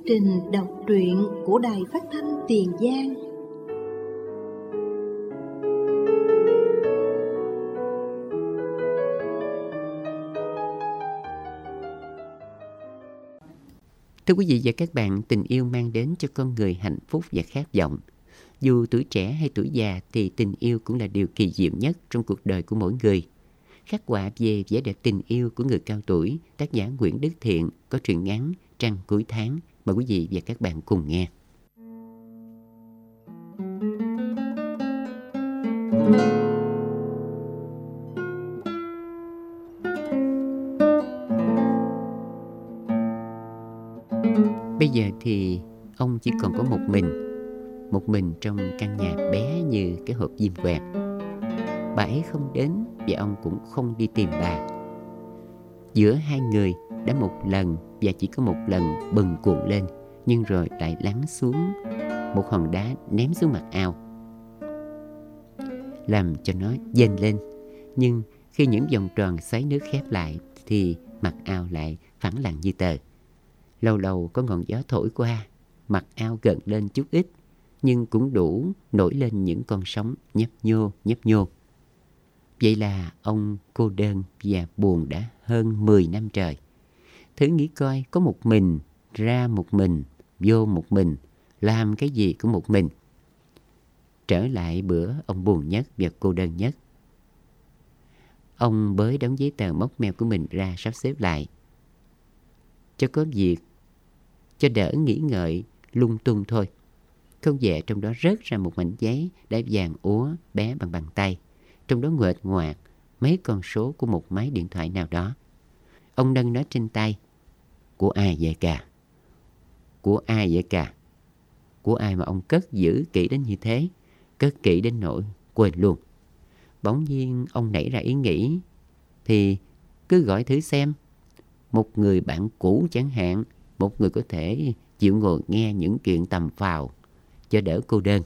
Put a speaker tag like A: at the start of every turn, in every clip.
A: trình đọc truyện của Đài Phát thanh Tiền Giang.
B: Thưa quý vị và các bạn, tình yêu mang đến cho con người hạnh phúc và khát vọng. Dù tuổi trẻ hay tuổi già thì tình yêu cũng là điều kỳ diệu nhất trong cuộc đời của mỗi người. Khắc họa về vẻ đẹp tình yêu của người cao tuổi, tác giả Nguyễn Đức Thiện có truyện ngắn Trăng cuối tháng. Mời quý vị và các bạn cùng nghe. Bây giờ thì ông chỉ còn có một mình trong căn nhà bé như cái hộp diêm quẹt. Bà ấy không đến và ông cũng không đi tìm bà. Giữa hai người đã một lần và chỉ có một lần bừng cuộn lên, nhưng rồi lại lắng xuống, một hòn đá ném xuống mặt ao, làm cho nó dâng lên. Nhưng khi những vòng tròn xoáy nước khép lại thì mặt ao lại phẳng lặng như tờ. Lâu lâu có ngọn gió thổi qua, mặt ao gần lên chút ít, nhưng cũng đủ nổi lên những con sóng nhấp nhô. Vậy là ông cô đơn và buồn đã hơn 10 năm trời. Thử nghĩ coi, có một mình, ra một mình, vô một mình, làm cái gì cũng một mình. Trở lại bữa ông buồn nhất và cô đơn nhất. Ông bới đống giấy tờ móc meo của mình ra sắp xếp lại, cho có việc, cho đỡ nghĩ ngợi lung tung thôi. Không dè trong đó rớt ra một mảnh giấy đã vàng úa bé bằng bàn tay. Trong đó nguệch ngoạc mấy con số của một máy điện thoại nào đó. Ông nâng nó trên tay. Của ai vậy cả? Của ai vậy cả? Của ai mà ông cất giữ kỹ đến như thế? Cất kỹ đến nỗi quên luôn. Bỗng nhiên ông nảy ra ý nghĩ, thì cứ gọi thử xem. Một người bạn cũ chẳng hạn, một người có thể chịu ngồi nghe những chuyện tầm phào cho đỡ cô đơn.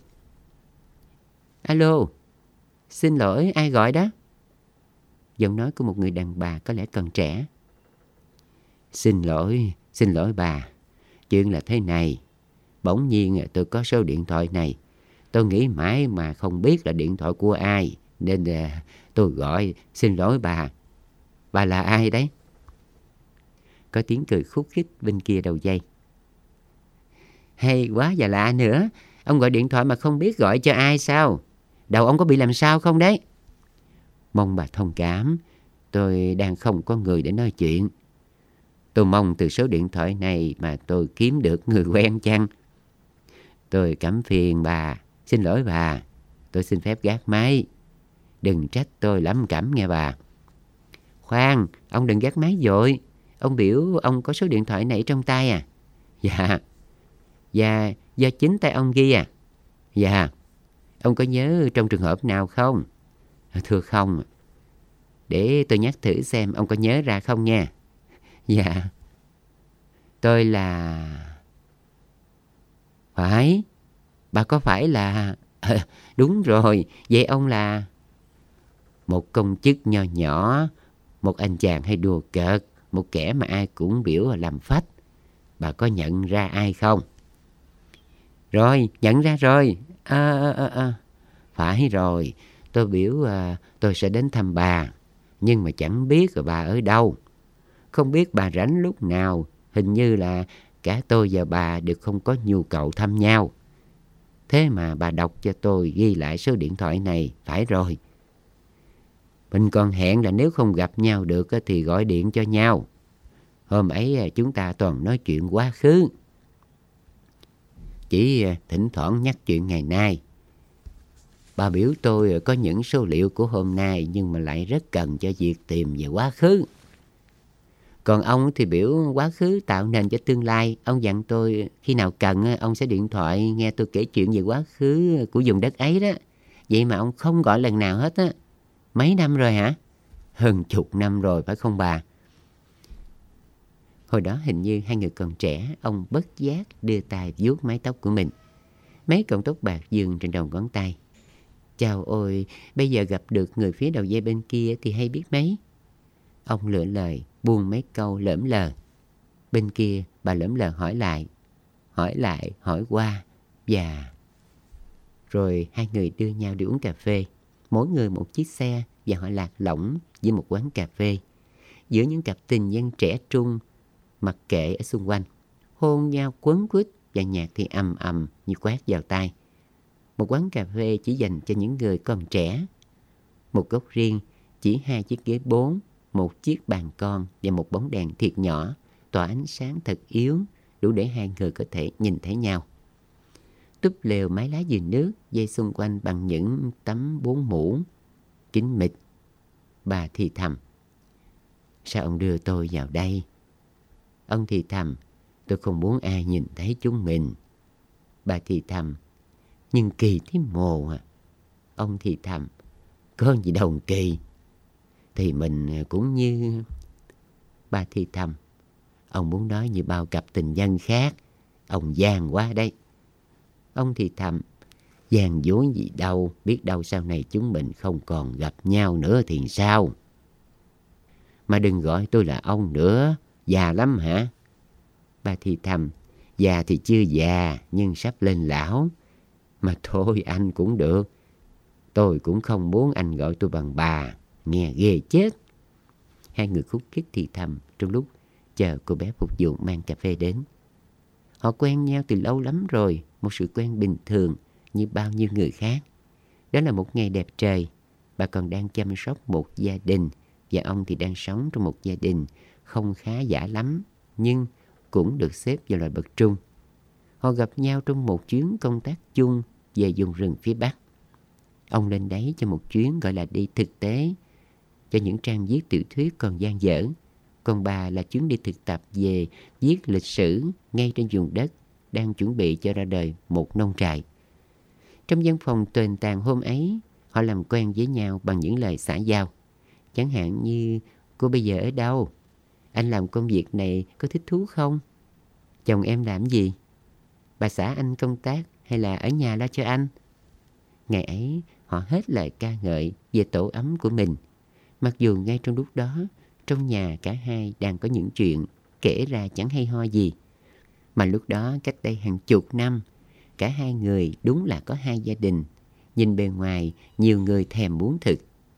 B: Alo, xin lỗi, ai gọi đó? Giọng nói của một người đàn bà có lẽ còn trẻ. Xin lỗi bà. Chuyện là thế này. Bỗng nhiên tôi có số điện thoại này. Tôi nghĩ mãi mà không biết là điện thoại của ai, nên tôi gọi. Xin lỗi bà. Bà là ai đấy? Có tiếng cười khúc khích bên kia đầu dây. Hay quá và lạ nữa. Ông gọi điện thoại mà không biết gọi cho ai sao? Đầu ông có bị làm sao không đấy? Mong bà thông cảm. Tôi đang không có người để nói chuyện. Tôi mong từ số điện thoại này mà tôi kiếm được người quen chăng? Tôi cảm phiền bà. Xin lỗi bà. Tôi xin phép gác máy. Đừng trách tôi lắm cảm nghe bà. Khoan, ông đừng gác máy vội. Ông biểu ông có số điện thoại này trong tay à? Dạ. Dạ, do chính tay ông ghi à? Dạ. Ông có nhớ trong trường hợp nào không? Thưa không. Để tôi nhắc thử xem ông có nhớ ra không nha. Dạ. Tôi là... Phải. Bà có phải là... Đúng rồi. Vậy ông là... Một công chức nho nhỏ, một anh chàng hay đùa cợt, một kẻ mà ai cũng biểu là làm phách. Bà có nhận ra ai không? Rồi, nhận ra rồi. Phải rồi. Tôi biểu tôi sẽ đến thăm bà, nhưng mà chẳng biết là bà ở đâu. Không biết bà rảnh lúc nào. Hình như là cả tôi và bà đều không có nhu cầu thăm nhau. Thế mà bà đọc cho tôi ghi lại số điện thoại này. Phải rồi. Mình còn hẹn là nếu không gặp nhau được thì gọi điện cho nhau. Hôm ấy chúng ta toàn nói chuyện quá khứ, chỉ thỉnh thoảng nhắc chuyện ngày nay. Bà biểu tôi có những số liệu của hôm nay, nhưng mà lại rất cần cho việc tìm về quá khứ. Còn ông thì biểu quá khứ tạo nền cho tương lai. Ông dặn tôi khi nào cần ông sẽ điện thoại nghe tôi kể chuyện về quá khứ của vùng đất ấy đó. Vậy mà ông không gọi lần nào hết á. Mấy năm rồi hả? Hơn chục năm rồi phải không bà? Hồi đó hình như hai người còn trẻ. Ông bất giác đưa tay vuốt mái tóc của mình. Mấy cọng tóc bạc vương trên đầu ngón tay. Chào ôi, bây giờ gặp được người phía đầu dây bên kia thì hay biết mấy. Ông lựa lời buông mấy câu lởm lờ. Bên kia bà lởm lờ hỏi lại. hỏi lại, hỏi qua. Và rồi hai người đưa nhau đi uống cà phê. Mỗi người một chiếc xe và họ lạc lõng với một quán cà phê. Giữa những cặp tình nhân trẻ trung mặc kệ ở xung quanh, hôn nhau quấn quýt và nhạc thì ầm ầm như quát vào tai. Một quán cà phê chỉ dành cho những người còn trẻ. Một góc riêng, chỉ 2 chiếc ghế 4, một chiếc bàn con và một bóng đèn thiệt nhỏ, tỏa ánh sáng thật yếu, đủ để hai người có thể nhìn thấy nhau. Túp lều mái lá dừa nước dây xung quanh bằng những tấm 4 mũ kín mít. Bà thì thầm: sao ông đưa tôi vào đây? Ông thì thầm: tôi không muốn ai nhìn thấy chúng mình. Bà thì thầm: nhưng kỳ thế mồ à. Ông thì thầm: có gì đâu kỳ. Thì mình cũng như... Bà thì thầm: ông muốn nói như bao cặp tình nhân khác. Ông gian quá đấy. Ông thì thầm: gian dối gì đâu. Biết đâu sau này chúng mình không còn gặp nhau nữa thì sao? Mà đừng gọi tôi là ông nữa. Già lắm hả? Bà thì thầm: già thì chưa già, nhưng sắp lên lão. Mà thôi anh cũng được. Tôi cũng không muốn anh gọi tôi bằng bà. Nghe ghê chết. Hai người khúc khích thì thầm trong lúc chờ cô bé phục vụ mang cà phê đến. Họ quen nhau từ lâu lắm rồi. Một sự quen bình thường như bao nhiêu người khác. Đó là một ngày đẹp trời. Bà còn đang chăm sóc một gia đình, và ông thì đang sống trong một gia đình không khá giả lắm, nhưng cũng được xếp vào loại bậc trung. Họ gặp nhau trong một chuyến công tác chung về vùng rừng phía Bắc. Ông lên đấy cho một chuyến gọi là đi thực tế, cho những trang viết tiểu thuyết còn dang dở. Còn bà là chuyến đi thực tập về viết lịch sử ngay trên vùng đất đang chuẩn bị cho ra đời một nông trại. Trong văn phòng tồi tàn hôm ấy, họ làm quen với nhau bằng những lời xã giao. Chẳng hạn như: cô bây giờ ở đâu? Anh làm công việc này có thích thú không? Chồng em làm gì? Bà xã anh công tác hay là ở nhà lo cho anh? Ngày ấy, họ hết lời ca ngợi về tổ ấm của mình. Mặc dù ngay trong lúc đó, trong nhà cả hai đang có những chuyện kể ra chẳng hay ho gì. Mà lúc đó cách đây hàng chục năm, cả hai người đúng là có hai gia đình. Nhìn bề ngoài, nhiều người thèm muốn thực.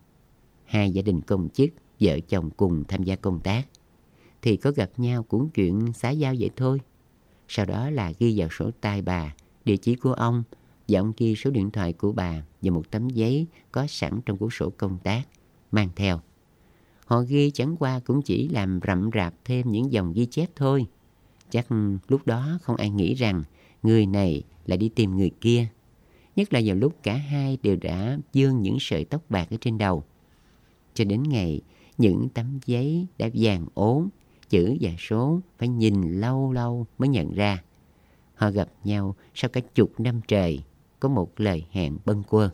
B: Hai gia đình công chức, vợ chồng cùng tham gia công tác. Thì có gặp nhau cũng chuyện xã giao vậy thôi. Sau đó là ghi vào sổ tay bà địa chỉ của ông, và ông ghi số điện thoại của bà và một tấm giấy có sẵn trong cuốn sổ công tác mang theo. Họ ghi chẳng qua cũng chỉ làm rậm rạp thêm những dòng ghi chép thôi. Chắc lúc đó không ai nghĩ rằng người này lại đi tìm người kia. Nhất là vào lúc cả hai đều đã vương những sợi tóc bạc ở trên đầu. Cho đến ngày những tấm giấy đã vàng ốm, chữ và số phải nhìn lâu lâu mới nhận ra. Họ gặp nhau sau cả chục năm trời, có một lời hẹn bâng quơ.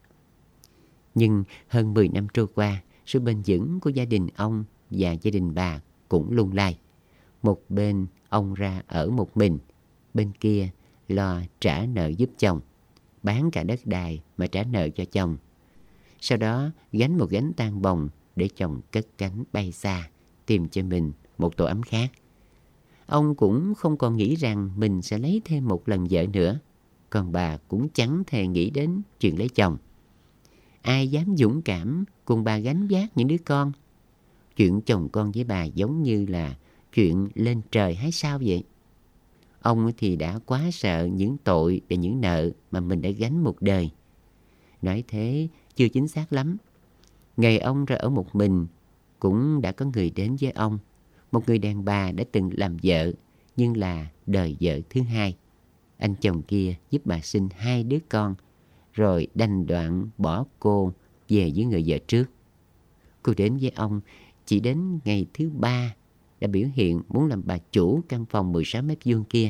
B: Nhưng hơn 10 năm trôi qua, sự bền vững của gia đình ông và gia đình bà cũng lung lay. Một bên ông ra ở một mình, bên kia lo trả nợ giúp chồng, bán cả đất đai mà trả nợ cho chồng. Sau đó gánh một gánh tang bồng để chồng cất cánh bay xa, tìm cho mình một tổ ấm khác. Ông cũng không còn nghĩ rằng mình sẽ lấy thêm một lần vợ nữa. Còn bà cũng chẳng thèm nghĩ đến chuyện lấy chồng. Ai dám dũng cảm cùng bà gánh vác những đứa con. Chuyện chồng con với bà giống như là chuyện lên trời hái sao vậy. Ông thì đã quá sợ những tội và những nợ mà mình đã gánh một đời. Nói thế chưa chính xác lắm. Ngày ông ra ở một mình, cũng đã có người đến với ông. Một người đàn bà đã từng làm vợ, nhưng là đời vợ thứ hai. Anh chồng kia giúp bà sinh 2 đứa con, rồi đành đoạn bỏ cô về với người vợ trước. Cô đến với ông chỉ đến ngày thứ 3 đã biểu hiện muốn làm bà chủ căn phòng 16 mét vuông kia.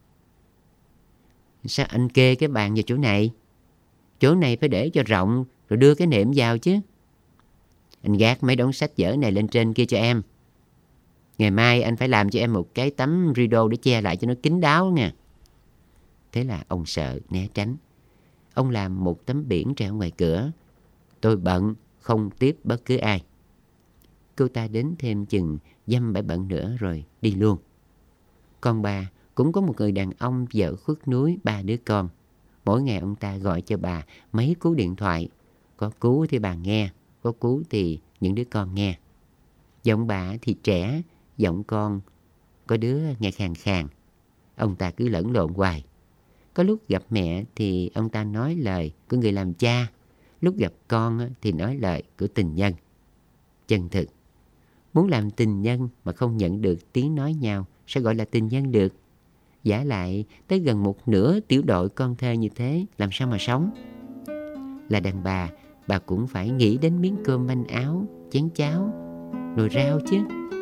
B: Sao anh kê cái bàn vào chỗ này? Chỗ này phải để cho rộng rồi đưa cái nệm vào chứ. Anh gác mấy đống sách vở này lên trên kia cho em. Ngày mai anh phải làm cho em một cái tấm rideau để che lại cho nó kín đáo nha. Thế là ông sợ né tránh. Ông làm một tấm biển treo ngoài cửa: tôi bận, không tiếp bất cứ ai. Cô ta đến thêm chừng dăm bảy bận nữa rồi đi luôn. Còn bà Cũng có một người đàn ông vợ khuất núi 3 đứa con. Mỗi ngày ông ta gọi cho bà mấy cú điện thoại. Có cú thì bà nghe, có cú thì những đứa con nghe. Giọng bà thì trẻ, giọng con có đứa nghe khàn khàn. Ông ta cứ lẫn lộn hoài. Có lúc gặp mẹ thì ông ta nói lời của người làm cha, lúc gặp con thì nói lời của tình nhân. Chân thực, muốn làm tình nhân mà không nhận được tiếng nói nhau sẽ gọi là tình nhân được. Vả lại tới gần một nửa tiểu đội con thơ như thế làm sao mà sống. Là đàn bà cũng phải nghĩ đến miếng cơm manh áo, chén cháo, nồi rau chứ.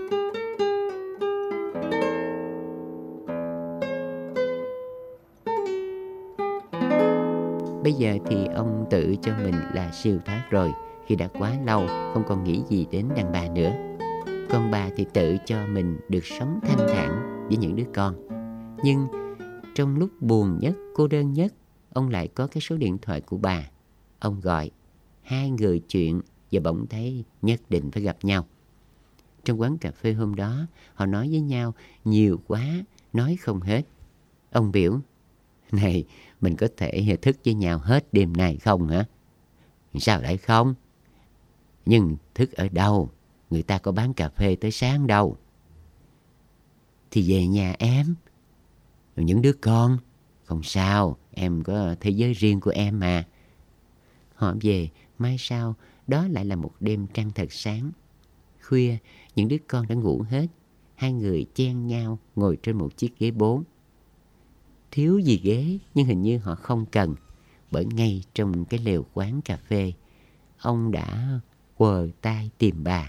B: Bây giờ thì ông tự cho mình là siêu thoát rồi, khi đã quá lâu không còn nghĩ gì đến đàn bà nữa. Còn bà thì tự cho mình được sống thanh thản với những đứa con. Nhưng trong lúc buồn nhất, cô đơn nhất, ông lại có cái số điện thoại của bà. Ông gọi, hai người chuyện và bỗng thấy nhất định phải gặp nhau. Trong quán cà phê hôm đó, họ nói với nhau nhiều quá, nói không hết. Ông biểu, này, mình có thể thức với nhau hết đêm nay không hả? Sao lại không? Nhưng thức ở đâu? Người ta có bán cà phê tới sáng đâu. Thì về nhà em. Những đứa con. Không sao, em có thế giới riêng của em mà. Họ về, mai sau, đó lại là một đêm trăng thật sáng. Khuya, những đứa con đã ngủ hết. Hai người chen nhau ngồi trên một chiếc ghế bố. Thiếu gì ghế, nhưng hình như họ không cần. Bởi ngay trong cái lều quán cà phê, ông đã quờ tay tìm bà.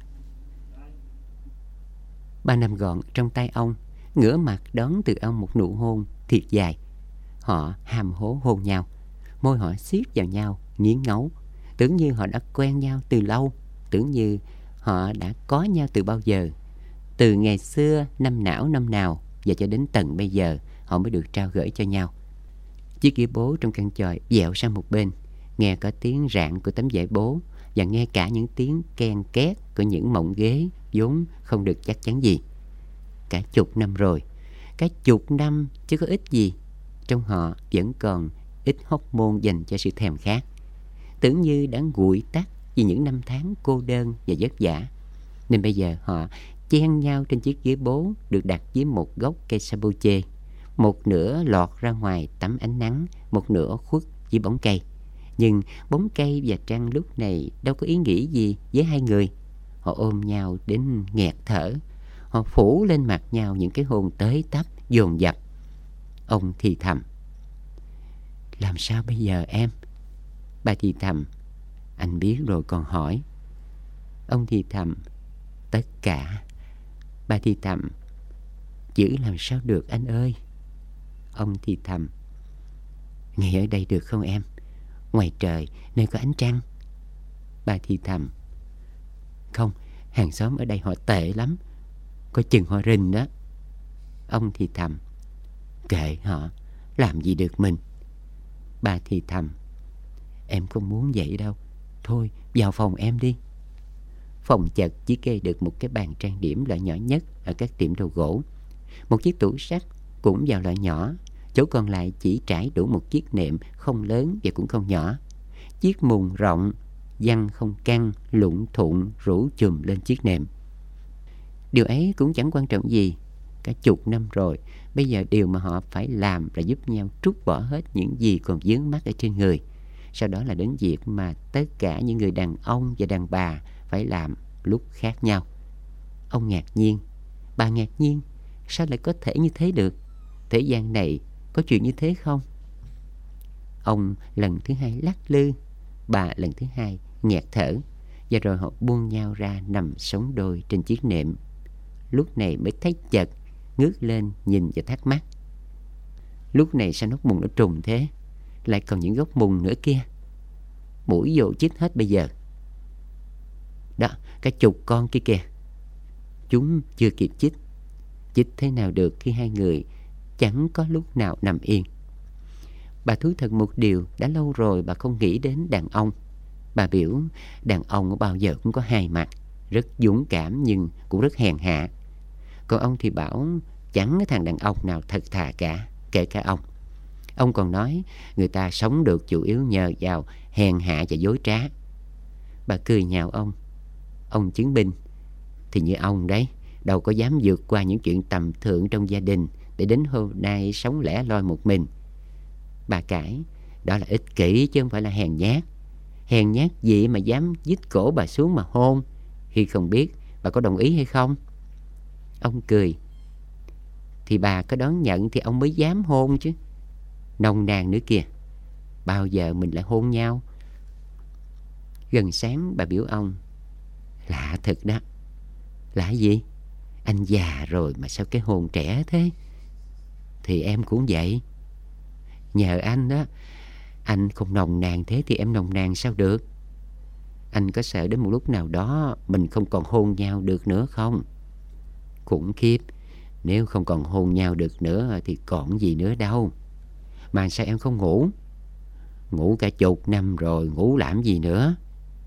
B: Bà nằm gọn trong tay ông, ngửa mặt đón từ ông một nụ hôn thiệt dài. Họ hàm hố hôn nhau, môi họ siết vào nhau, nghiến ngấu. Tưởng như họ đã quen nhau từ lâu, tưởng như họ đã có nhau từ bao giờ. Từ ngày xưa, năm nào, và cho đến tận bây giờ, họ mới được trao gửi cho nhau. Chiếc ghế bố trong căn chòi dẹo sang một bên, nghe có tiếng rạn của tấm vải bố và nghe cả những tiếng ken két của những mỏng ghế vốn không được chắc chắn gì. Cả chục năm rồi, cả chục năm chứ có ít gì. Trong họ vẫn còn ít hormone dành cho sự thèm khát. Tưởng như đã nguội tắt vì những năm tháng cô đơn và vất vả. Nên bây giờ họ chen nhau trên chiếc ghế bố được đặt dưới một gốc cây sabuche. Một nửa lọt ra ngoài tắm ánh nắng, một nửa khuất dưới bóng cây. Nhưng bóng cây và trăng lúc này đâu có ý nghĩ gì với hai người. Họ ôm nhau đến nghẹt thở. Họ phủ lên mặt nhau những cái hôn tới tấp, dồn dập. Ông thì thầm, làm sao bây giờ em? Bà thì thầm, anh biết rồi còn hỏi. Ông thì thầm, tất cả. Bà thì thầm, giữ làm sao được anh ơi. Ông thì thầm, ngay ở đây được không em? Ngoài trời nơi có ánh trăng. Bà thì thầm, không, hàng xóm ở đây họ tệ lắm, coi chừng họ rình đó. Ông thì thầm, kệ họ, làm gì được mình. Bà thì thầm, em không muốn vậy đâu, thôi vào phòng em đi. Phòng chật chỉ kê được một cái bàn trang điểm loại nhỏ nhất ở các tiệm đồ gỗ. Một chiếc tủ sắt cũng vào loại nhỏ. Chỗ còn lại chỉ trải đủ một chiếc nệm không lớn và cũng không nhỏ. Chiếc mùng rộng, văng không căng, lụng thụng rủ chùm lên chiếc nệm. Điều ấy cũng chẳng quan trọng gì. Cả chục năm rồi, bây giờ điều mà họ phải làm là giúp nhau trút bỏ hết những gì còn vướng mắc ở trên người. Sau đó là đến việc mà tất cả những người đàn ông và đàn bà phải làm lúc khác nhau. Ông ngạc nhiên, bà ngạc nhiên. Sao lại có thể như thế được? Thế gian này có chuyện như thế không? Ông lần thứ hai lắc lư, bà lần thứ hai nghẹt thở. Và rồi họ buông nhau ra nằm sống đôi trên chiếc nệm. Lúc này mới thấy chợt, ngước lên nhìn và thắc mắc. Lúc này sao nóc mùng nó trùng thế? Lại còn những gốc mùng nữa kia. Mũi vô chích hết bây giờ. Đó, cái chục con kia kìa. Chúng chưa kịp chích. Chích thế nào được khi hai người chẳng có lúc nào nằm yên. Bà thú thật một điều, đã lâu rồi bà không nghĩ đến đàn ông. Bà biểu đàn ông bao giờ cũng có hai mặt, rất dũng cảm nhưng cũng rất hèn hạ. Còn ông thì bảo chẳng có thằng đàn ông nào thật thà cả, kể cả ông. Ông còn nói người ta sống được chủ yếu nhờ vào hèn hạ và dối trá. Bà cười nhạo ông. Ông chứng minh thì như ông đấy, đâu có dám vượt qua những chuyện tầm thường trong gia đình để đến hôm nay sống lẻ loi một mình. Bà cãi, đó là ích kỷ chứ không phải là hèn nhát. Hèn nhát gì mà dám dít cổ bà xuống mà hôn, khi không biết bà có đồng ý hay không? Ông cười. Thì bà có đón nhận thì ông mới dám hôn chứ. Nồng nàn nữa kìa, bao giờ mình lại hôn nhau? Gần sáng bà biểu ông. Lạ thật đó. Lạ gì? Anh già rồi mà sao cái hồn trẻ thế? Thì em cũng vậy. Nhờ anh đó. Anh không nồng nàn thế thì em nồng nàn sao được? Anh có sợ đến một lúc nào đó mình không còn hôn nhau được nữa không? Khủng khiếp. Nếu không còn hôn nhau được nữa thì còn gì nữa đâu. Mà sao em không ngủ? Ngủ cả chục năm rồi, ngủ làm gì nữa?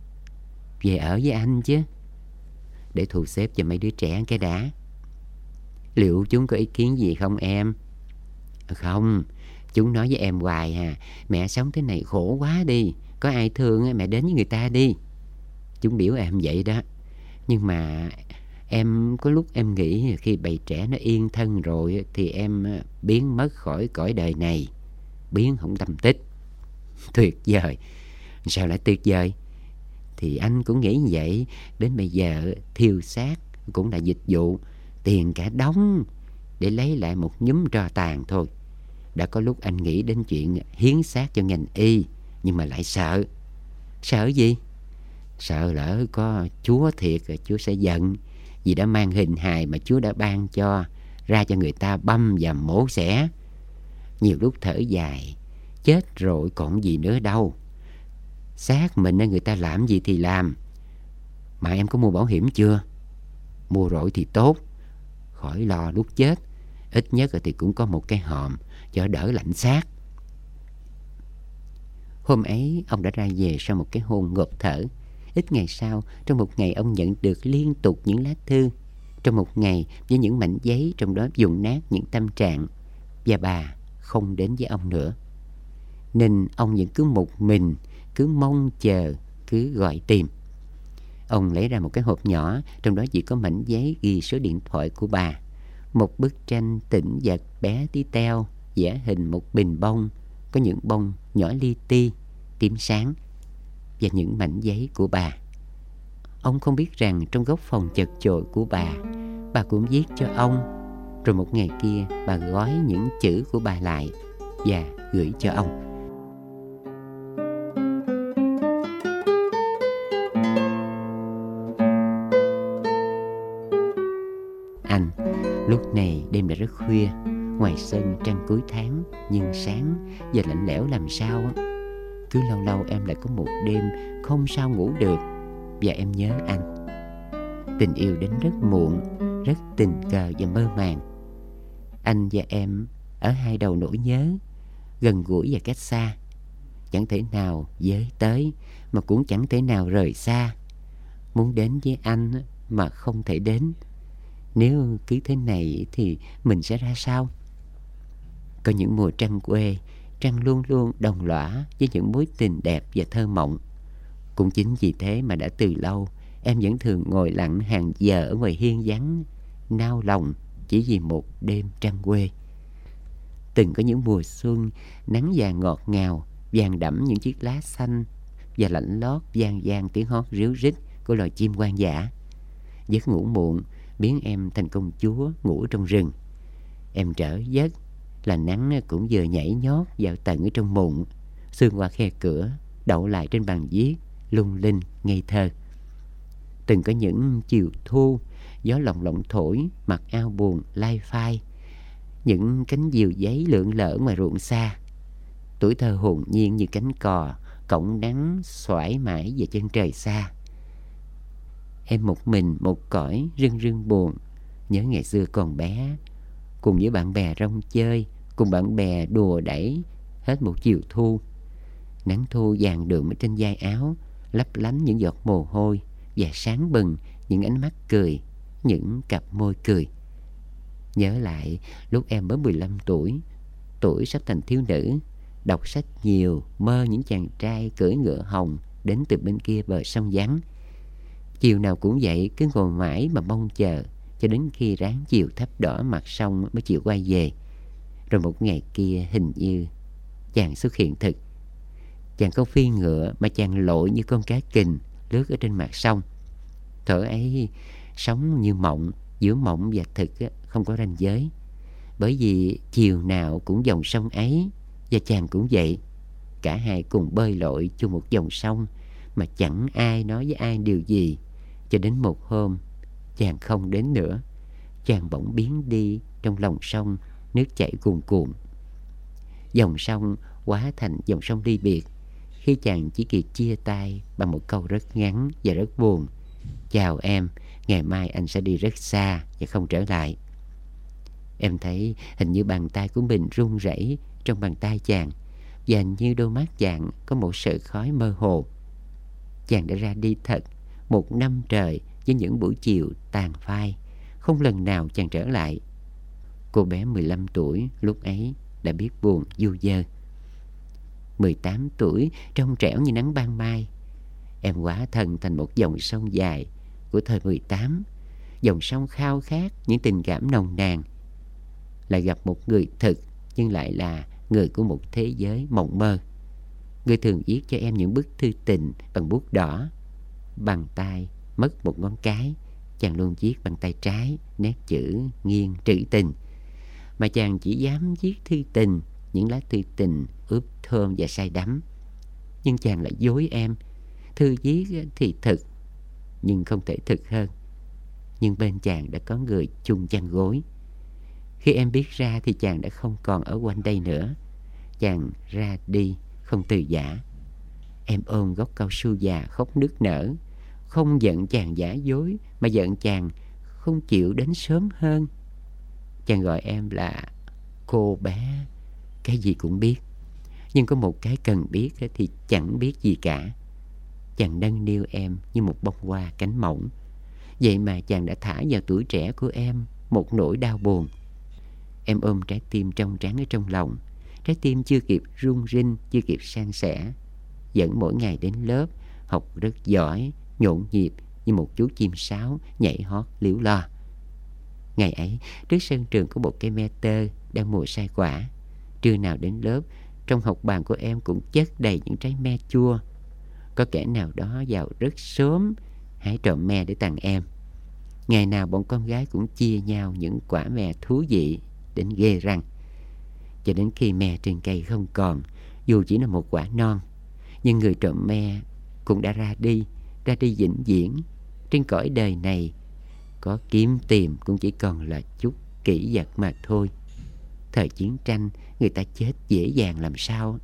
B: Về ở với anh chứ. Để thu xếp cho mấy đứa trẻ cái đã. Liệu chúng có ý kiến gì không em? Không, chúng nói với em hoài à. Mẹ sống thế này khổ quá đi, có ai thương mẹ đến với người ta đi. Chúng biểu em vậy đó. Nhưng mà em có lúc em nghĩ khi bầy trẻ nó yên thân rồi thì em biến mất khỏi cõi đời này, biến không tâm tích. Tuyệt vời. Sao lại tuyệt vời? Thì anh cũng nghĩ như vậy. Đến bây giờ thiêu xác cũng là dịch vụ, tiền cả đống để lấy lại một nhúm tro tàn thôi. Đã có lúc anh nghĩ đến chuyện hiến xác cho ngành y, nhưng mà lại sợ. Sợ gì? Sợ lỡ có Chúa thiệt, Chúa sẽ giận vì đã mang hình hài mà Chúa đã ban cho ra cho người ta băm và mổ xẻ. Nhiều lúc thở dài, chết rồi còn gì nữa đâu. Xác mình người ta làm gì thì làm. Mà em có mua bảo hiểm chưa? Mua rồi thì tốt, khỏi lo lúc chết. Ít nhất thì cũng có một cái hòm cho đỡ lạnh xác. Hôm ấy ông đã ra về sau một cái hôn ngộp thở. Ít ngày sau, trong một ngày ông nhận được liên tục những lá thư. Trong một ngày với những mảnh giấy trong đó dùng nát những tâm trạng. Và bà không đến với ông nữa. Nên ông vẫn cứ một mình, cứ mong chờ, cứ gọi tìm. Ông lấy ra một cái hộp nhỏ, trong đó chỉ có mảnh giấy ghi số điện thoại của bà. Một bức tranh tĩnh vật bé tí teo, vẽ hình một bình bông, có những bông nhỏ li ti, tím sáng, và những mảnh giấy của bà. Ông không biết rằng trong góc phòng chật chội của bà cũng viết cho ông. Rồi một ngày kia, bà gói những chữ của bà lại và gửi cho ông. Anh, lúc này đêm đã rất khuya. Ngoài sân trăng cuối tháng nhưng sáng và lạnh lẽo làm sao á. Cứ lâu lâu em lại có một đêm không sao ngủ được. Và em nhớ anh. Tình yêu đến rất muộn, rất tình cờ và mơ màng. Anh và em ở hai đầu nỗi nhớ, gần gũi và cách xa. Chẳng thể nào với tới, mà cũng chẳng thể nào rời xa. Muốn đến với anh mà không thể đến. Nếu cứ thế này thì mình sẽ ra sao? Có những mùa trăng quê, trăng luôn luôn đồng lõa với những mối tình đẹp và thơ mộng. Cũng chính vì thế mà đã từ lâu em vẫn thường ngồi lặng hàng giờ ở ngoài hiên vắng, nao lòng chỉ vì một đêm trăng quê. Từng có những mùa xuân, nắng vàng ngọt ngào, vàng đẫm những chiếc lá xanh, và lạnh lót vang vang tiếng hót ríu rít của loài chim hoang dã. Giấc ngủ muộn biến em thành công chúa ngủ trong rừng. Em trở giấc là nắng cũng vừa nhảy nhót vào tận ở trong mụn, xuyên qua khe cửa, đậu lại trên bàn viết, lung linh ngây thơ. Từng có những chiều thu, gió lồng lộng thổi, mặc áo buồn lai phai, những cánh diều giấy lượn lờ ngoài ruộng xa. Tuổi thơ hồn nhiên như cánh cò, cổng nắng xoải mãi về chân trời xa. Em một mình một cõi rưng rưng buồn, nhớ ngày xưa còn bé, cùng với bạn bè rong chơi, cùng bạn bè đùa đẩy hết một chiều thu. Nắng thu vàng đượm ở trên vai áo, lấp lánh những giọt mồ hôi, và sáng bừng những ánh mắt cười, những cặp môi cười. Nhớ lại lúc em mới 15 tuổi, tuổi sắp thành thiếu nữ, đọc sách nhiều, mơ những chàng trai cưỡi ngựa hồng đến từ bên kia bờ sông vắng. Chiều nào cũng vậy, cứ ngồi mãi mà mong chờ cho đến khi ráng chiều thấp đỏ mặt sông mới chịu quay về. Rồi một ngày kia hình như chàng xuất hiện thực. Chàng không phi ngựa mà chàng lội như con cá kình lướt ở trên mặt sông. Thuở ấy sống như mộng, giữa mộng và thực không có ranh giới. Bởi vì chiều nào cũng dòng sông ấy, và chàng cũng vậy. Cả hai cùng bơi lội chung một dòng sông mà chẳng ai nói với ai điều gì. Cho đến một hôm chàng không đến nữa, chàng bỗng biến đi trong lòng sông, nước chảy cuồn cuộn. Dòng sông hóa thành dòng sông ly biệt khi chàng chỉ kịp chia tay bằng một câu rất ngắn và rất buồn: chào em, ngày mai anh sẽ đi rất xa và không trở lại. Em thấy hình như bàn tay của mình run rẩy trong bàn tay chàng, và như đôi mắt chàng có một sợi khói mơ hồ. Chàng đã ra đi thật, 1 năm trời với những buổi chiều tàn phai, không lần nào chàng trở lại. Cô bé 15 tuổi lúc ấy đã biết buồn du dơ. 18 tuổi trong trẻo như nắng ban mai, em hóa thân thành một dòng sông dài của thời 18, dòng sông khao khát những tình cảm nồng nàn. Lại gặp một người thực, nhưng lại là người của một thế giới mộng mơ. Người thường viết cho em những bức thư tình bằng bút đỏ. Bàn tay mất một ngón cái, chàng luôn viết bằng tay trái nét chữ nghiêng trữ tình. Mà chàng chỉ dám viết thư tình, những lá thư tình ướp thơm và say đắm. Nhưng chàng lại dối em. Thư viết thì thực, nhưng không thể thực hơn. Nhưng bên chàng đã có người chung chăn gối. Khi em biết ra thì chàng đã không còn ở quanh đây nữa. Chàng ra đi không từ giã. Em ôm gốc cao su già khóc nức nở. Không giận chàng giả dối, mà giận chàng không chịu đến sớm hơn. Chàng gọi em là cô bé, cái gì cũng biết. Nhưng có một cái cần biết thì chẳng biết gì cả. Chàng nâng niu em như một bông hoa cánh mỏng. Vậy mà chàng đã thả vào tuổi trẻ của em một nỗi đau buồn. Em ôm trái tim trong trắng ở trong lòng. Trái tim chưa kịp rung rinh, chưa kịp san sẻ. Vẫn mỗi ngày đến lớp, học rất giỏi, nhộn nhịp như một chú chim sáo nhảy hót líu lo. Ngày ấy, trước sân trường có một cây me tơ đang mùa sai quả. Trưa nào đến lớp, trong học bàn của em cũng chất đầy những trái me chua. Có kẻ nào đó vào rất sớm hái trộm me để tặng em. Ngày nào bọn con gái cũng chia nhau những quả me thú vị đến ghê răng. Cho đến khi me trên cây không còn, dù chỉ là một quả non, nhưng người trộm me cũng đã ra đi vĩnh viễn. Trên cõi đời này, có kiếm tìm cũng chỉ còn là chút kỷ vật mà thôi. Thời chiến tranh, người ta chết dễ dàng làm sao.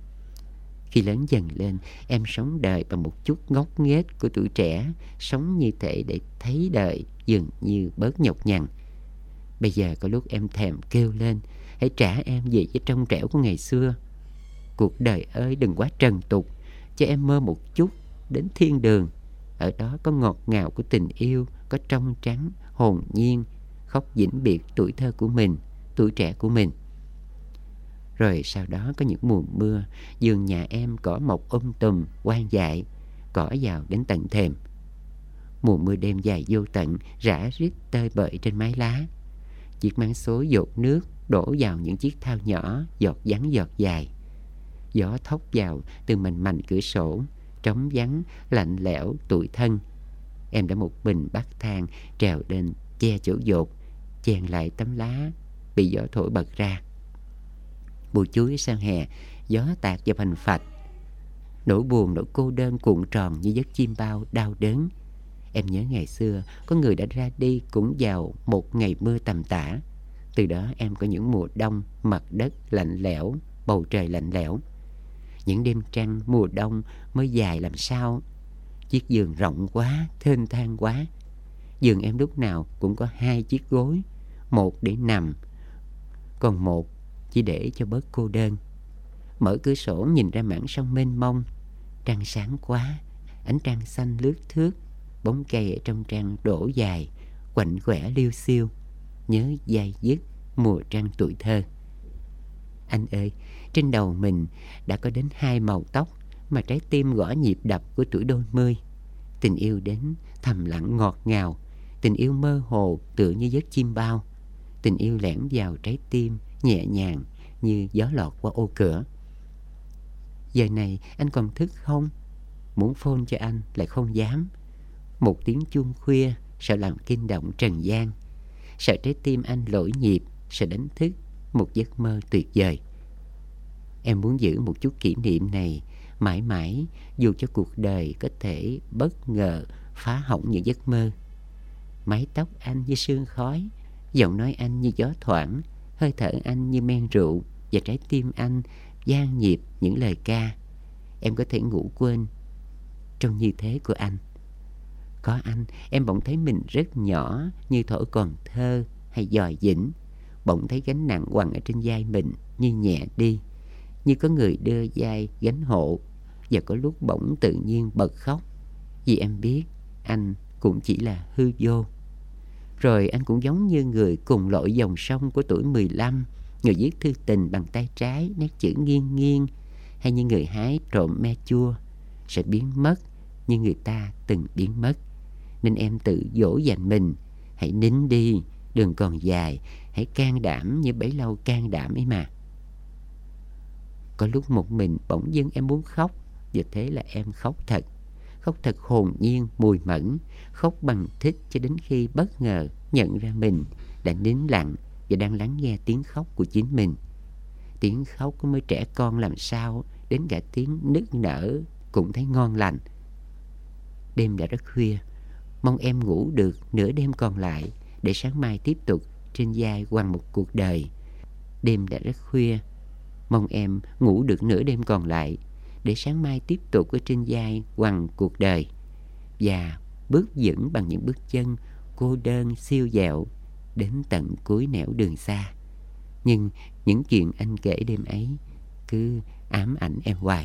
B: Khi lớn dần lên, em sống đời bằng một chút ngốc nghếch của tuổi trẻ, sống như thể để thấy đời dường như bớt nhọc nhằn. Bây giờ có lúc em thèm kêu lên, hãy trả em về với trong trẻo của ngày xưa. Cuộc đời ơi, đừng quá trần tục, cho em mơ một chút đến thiên đường. Ở đó có ngọt ngào của tình yêu, có trong trắng, hồn nhiên, khóc vĩnh biệt tuổi thơ của mình, tuổi trẻ của mình. Rồi sau đó có những mùa mưa, vườn nhà em cỏ mọc tùm, hoang dại, cỏ vào đến tận thềm. Mùa mưa đêm dài vô tận, rã rít tơi bời trên mái lá. Chiếc máng xối dột nước đổ vào những chiếc thao nhỏ, giọt vắng giọt dài. Gió thốc vào từ mành mành cửa sổ, trống vắng, lạnh lẽo, tủi thân. Em đã một mình bắt thang trèo lên che chỗ dột, chèn lại tấm lá bị gió thổi bật ra. Buổi chuối sang hè, gió tạt vào phành phạch. Nỗi buồn, nỗi cô đơn cuộn tròn như giấc chim bao đau đớn. Em nhớ ngày xưa có người đã ra đi cũng vào một ngày mưa tầm tã. Từ đó em có những mùa đông, mặt đất lạnh lẽo, bầu trời lạnh lẽo. Những đêm trăng mùa đông mới dài làm sao. Chiếc giường rộng quá, thênh thang quá. Giường em lúc nào cũng có 2 chiếc gối, một để nằm, còn một chỉ để cho bớt cô đơn. Mở cửa sổ nhìn ra mảng sông mênh mông. Trăng sáng quá, ánh trăng xanh lướt thướt, bóng cây ở trong trăng đổ dài, quạnh quẻ liêu xiêu. nhớ dai dứt mùa trăng tuổi thơ. Anh ơi, trên đầu mình đã có đến 2 màu tóc, mà trái tim gõ nhịp đập của tuổi đôi mươi. Tình yêu đến thầm lặng ngọt ngào, tình yêu mơ hồ tựa như giấc chim bao. Tình yêu lẻn vào trái tim nhẹ nhàng như gió lọt qua ô cửa. Giờ này anh còn thức không? Muốn phone cho anh lại không dám. Một tiếng chuông khuya sợ làm kinh động trần gian, sợ trái tim anh lỗi nhịp, sợ đánh thức một giấc mơ tuyệt vời. Em muốn giữ một chút kỷ niệm này mãi mãi, dù cho cuộc đời có thể bất ngờ phá hỏng những giấc mơ. Mái tóc anh như sương khói, giọng nói anh như gió thoảng, hơi thở anh như men rượu, và trái tim anh vang nhịp những lời ca. Em có thể ngủ quên trong như thế của anh. Có anh, em bỗng thấy mình rất nhỏ, như thuở còn thơ hay dòi dĩnh. Bỗng thấy gánh nặng quằn ở trên vai mình như nhẹ đi, như có người đưa vai gánh hộ. Và có lúc bỗng tự nhiên bật khóc, vì em biết anh cũng chỉ là hư vô. Rồi anh cũng giống như người cùng lội dòng sông của tuổi 15, người viết thư tình bằng tay trái nét chữ nghiêng nghiêng, hay như người hái trộm me chua, sẽ biến mất như người ta từng biến mất. Nên em tự dỗ dành mình, hãy nín đi, đường còn dài, hãy can đảm như bấy lâu can đảm ấy mà. Có lúc một mình bỗng dưng em muốn khóc, và thế là em khóc thật. Khóc thật hồn nhiên, mùi mẫn, khóc bằng thích cho đến khi bất ngờ nhận ra mình đã nín lặng và đang lắng nghe tiếng khóc của chính mình. Tiếng khóc của mấy trẻ con làm sao, đến cả tiếng nức nở cũng thấy ngon lành. Đêm đã rất khuya, mong em ngủ được nửa đêm còn lại, để sáng mai tiếp tục trên vai quằn một cuộc đời. Đêm đã rất khuya, mong em ngủ được nửa đêm còn lại, để sáng mai tiếp tục ở trên vai quằn cuộc đời. Và bước vững bằng những bước chân cô đơn siêu dẹo đến tận cuối nẻo đường xa. Nhưng những chuyện anh kể đêm ấy cứ ám ảnh em hoài.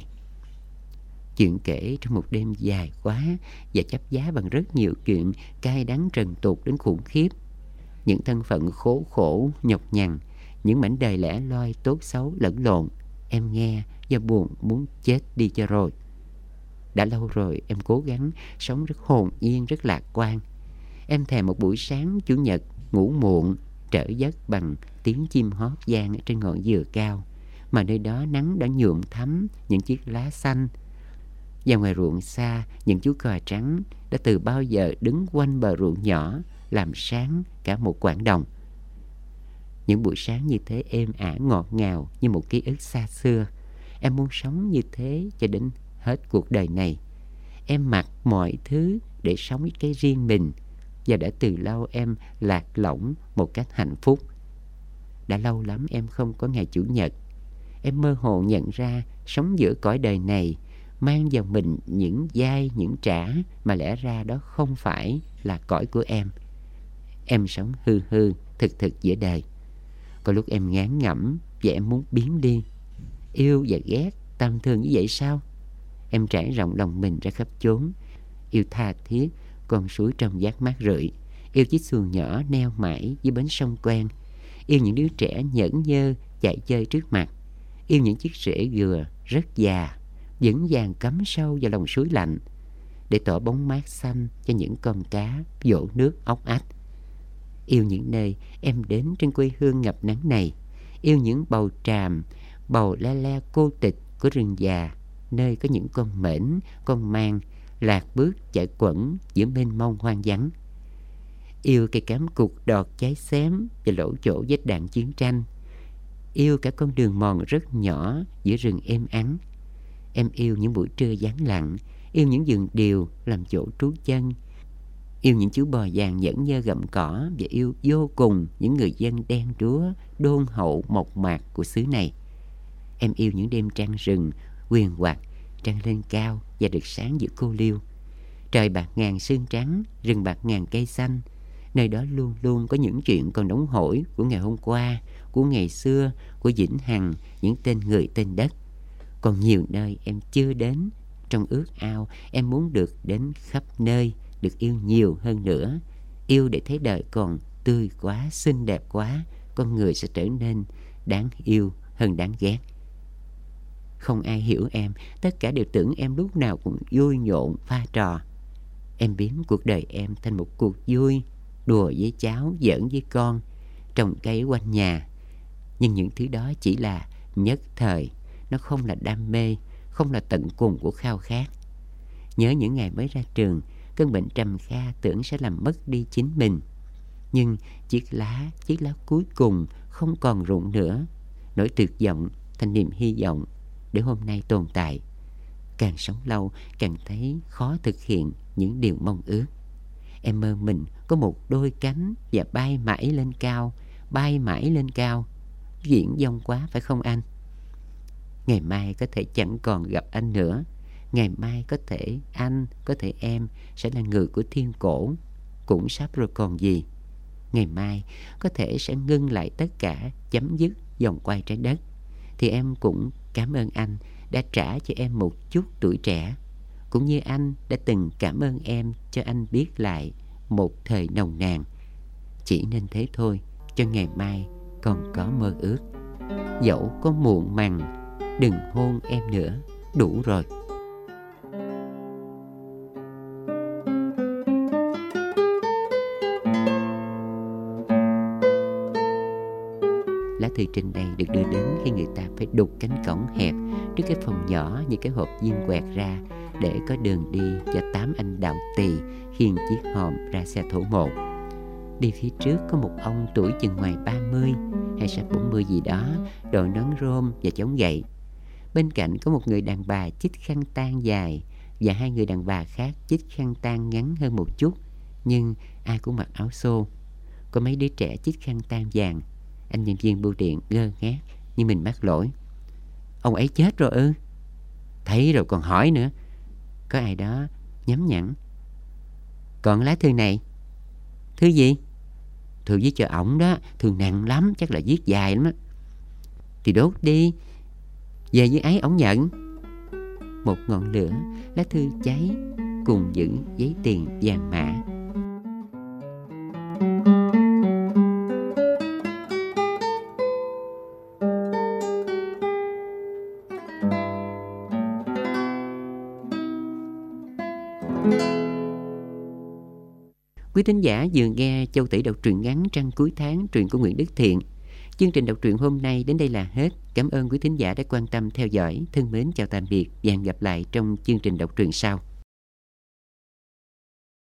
B: Chuyện kể trong một đêm dài quá và chấp giá bằng rất nhiều chuyện cay đắng trần tục đến khủng khiếp. Những thân phận khổ khổ, nhọc nhằn, những mảnh đời lẻ loi tốt xấu lẫn lộn. Em nghe và buồn muốn chết đi cho rồi. Đã lâu rồi em cố gắng sống rất hồn nhiên, rất lạc quan. Em thèm một buổi sáng chủ nhật ngủ muộn, trở giấc bằng tiếng chim hót vang trên ngọn dừa cao, mà nơi đó nắng đã nhuộm thắm những chiếc lá xanh. Và ngoài ruộng xa, những chú cò trắng đã từ bao giờ đứng quanh bờ ruộng nhỏ, làm sáng cả một quãng đồng. Những buổi sáng như thế êm ả ngọt ngào như một ký ức xa xưa. Em muốn sống như thế cho đến hết cuộc đời này. Em mặc mọi thứ để sống cái riêng mình, và đã từ lâu em lạc lõng một cách hạnh phúc. Đã lâu lắm em không có ngày chủ nhật. Em mơ hồ nhận ra sống giữa cõi đời này mang vào mình những dai, những trả mà lẽ ra đó không phải là cõi của em. Em sống hư hư, thực thực giữa đời. Có lúc em ngán ngẩm và em muốn biến đi. Yêu và ghét tầm thường như vậy sao? Em trải rộng lòng mình ra khắp chốn. Yêu tha thiết con suối trong vát mát rượi. Yêu chiếc xuồng nhỏ neo mãi dưới bến sông quen. Yêu những đứa trẻ nhởn nhơ chạy chơi trước mặt. Yêu những chiếc rễ dừa rất già vững vàng cắm sâu vào lòng suối lạnh, để tỏ bóng mát xanh cho những con cá vỗ nước ốc ách. Yêu những nơi em đến trên quê hương ngập nắng này. Yêu những bầu tràm, bầu le le cô tịch của rừng già, nơi có những con mễn, con mang lạc bước chạy quẩn giữa mênh mông hoang vắng. Yêu cây cám cụt đọt cháy xém và lỗ chỗ vết đạn chiến tranh. Yêu cả con đường mòn rất nhỏ giữa rừng êm ắng. Em yêu những buổi trưa vắng lặng. Yêu những vườn điều làm chỗ trú chân. Yêu những chú bò vàng nhẫn nhơ gặm cỏ. Và yêu vô cùng những người dân đen đúa, đôn hậu mộc mạc của xứ này. Em yêu những đêm trăng rừng huyền hoặc, trăng lên cao và được sáng giữa cô liêu. Trời bạc ngàn sương trắng, rừng bạc ngàn cây xanh. Nơi đó luôn luôn có những chuyện còn nóng hổi của ngày hôm qua, của ngày xưa, của vĩnh hằng, những tên người tên đất. Còn nhiều nơi em chưa đến. Trong ước ao em muốn được đến khắp nơi, được yêu nhiều hơn nữa. Yêu để thấy đời còn tươi quá, xinh đẹp quá, con người sẽ trở nên đáng yêu hơn đáng ghét. Không ai hiểu em, tất cả đều tưởng em lúc nào cũng vui nhộn pha trò. Em biến cuộc đời em thành một cuộc vui, đùa với cháu, giỡn với con, trồng cây quanh nhà. Nhưng những thứ đó chỉ là nhất thời, nó không là đam mê, không là tận cùng của khao khát. Nhớ những ngày mới ra trường, cơn bệnh trầm kha tưởng sẽ làm mất đi chính mình. Nhưng chiếc lá cuối cùng không còn rụng nữa, nỗi tuyệt vọng thành niềm hy vọng để hôm nay tồn tại. Càng sống lâu càng thấy khó thực hiện những điều mong ước. Em mơ mình có một đôi cánh và bay mãi lên cao, bay mãi lên cao. Viển vông quá phải không anh? Ngày mai có thể chẳng còn gặp anh nữa. Ngày mai có thể anh, có thể em sẽ là người của thiên cổ, cũng sắp rồi còn gì. Ngày mai có thể sẽ ngưng lại tất cả, chấm dứt vòng quay trái đất. Thì em cũng cảm ơn anh đã trả cho em một chút tuổi trẻ, cũng như anh đã từng cảm ơn em cho anh biết lại một thời nồng nàn. Chỉ nên thế thôi, cho ngày mai còn có mơ ước. Dẫu có muộn màng, đừng hôn em nữa, đủ rồi. Lá thư trên đây được đưa đến khi người ta phải đục cánh cổng hẹp trước cái phòng nhỏ như cái hộp diêm quẹt ra để có đường đi cho 8 anh đạo tỳ khiêng chiếc hòm ra xe thổ mộ. Đi phía trước có một ông tuổi chừng ngoài 30 hay sắp 40 gì đó, đội nón rôm và chống gậy. Bên cạnh có một người đàn bà chích khăn tang dài và 2 người đàn bà khác chích khăn tang ngắn hơn một chút, nhưng ai cũng mặc áo xô. Có mấy đứa trẻ chích khăn tang vàng. Anh nhân viên bưu điện ngơ ngác như mình mắc lỗi. Ông ấy chết rồi ư? Thấy rồi còn hỏi nữa. Có ai đó nhắm nhẵn. Còn lá thư này? Thư gì? Thư viết cho ổng đó, thư nặng lắm, chắc là viết dài lắm đó. Thì đốt đi, về với ấy ổng nhận. Một ngọn lửa, lá thư cháy cùng giữ giấy tiền vàng mã. Quý thính giả vừa nghe Châu Tỷ đọc truyện ngắn trang cuối tháng, truyện của Nguyễn Đức Thiện. Chương trình đọc truyện hôm nay đến đây là hết. Cảm ơn quý thính giả đã quan tâm theo dõi. Thân mến chào tạm biệt và hẹn gặp lại trong chương trình đọc truyện sau.